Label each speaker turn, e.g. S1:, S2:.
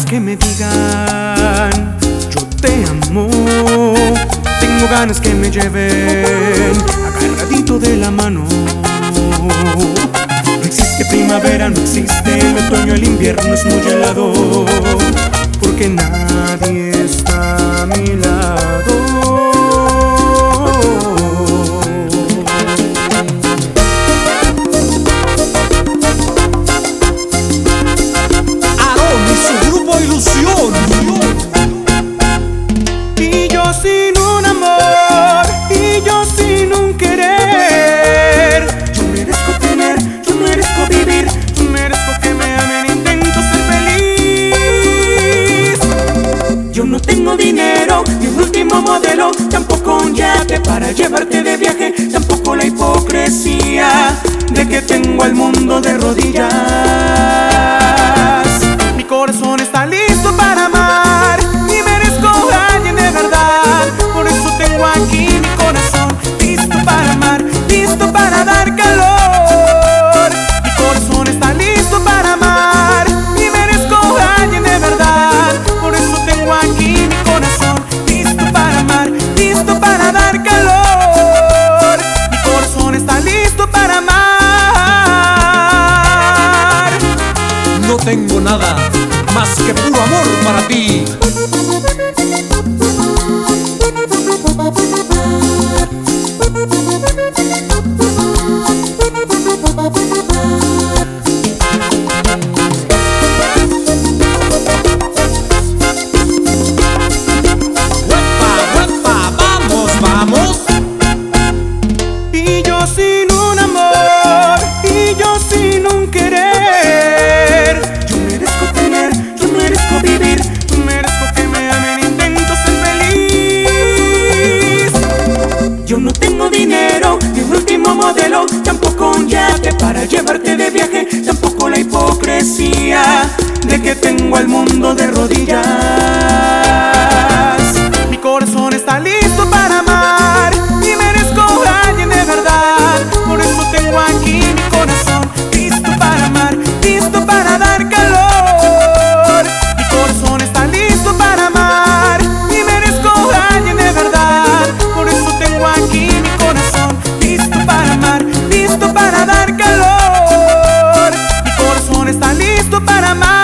S1: que me digan yo te amo. Tengo ganas que me lleven agarradito de la mano. No existe primavera, no existe el otoño, el invierno es muy helado, porque nadie está a mi lado.
S2: Ilusión.
S1: Y yo sin un amor, y yo sin un querer. Yo merezco tener, yo merezco vivir, yo merezco que me amen, intento ser feliz. Yo no tengo dinero, ni un último modelo, tampoco un yate para llevarte de viaje, tampoco la hipocresía de que tengo al mundo de rodillas. Mi corazón está listo para amar y merezco a alguien de verdad. Por eso tengo aquí mi corazón listo para amar, listo para dar calor. Mi corazón está listo para amar y merezco a alguien de verdad. Por eso tengo aquí mi corazón listo para amar, listo para dar calor. Mi corazón está listo para amar.
S2: No tengo nada más que puro amor para ti. ¡Huepa, huepa! ¡Vamos, vamos!
S1: Y yo sin un amor, y yo sin un querer. Yo merezco tener, yo merezco vivir, yo merezco que me amen, intento ser feliz. Yo no tengo dinero, ni un último modelo, tampoco un yate para llevarte de viaje, tampoco la hipocresía de que tengo al mundo de rodillas. Mi corazón está listo para amar y merezco a alguien de verdad. Por eso tengo aquí mi corazón listo para amar, listo para dar calor. Mi corazón está listo para amar y merezco a alguien de verdad. Por eso tengo aquí mi corazón listo para amar, listo para dar calor. Mi corazón está listo para amar.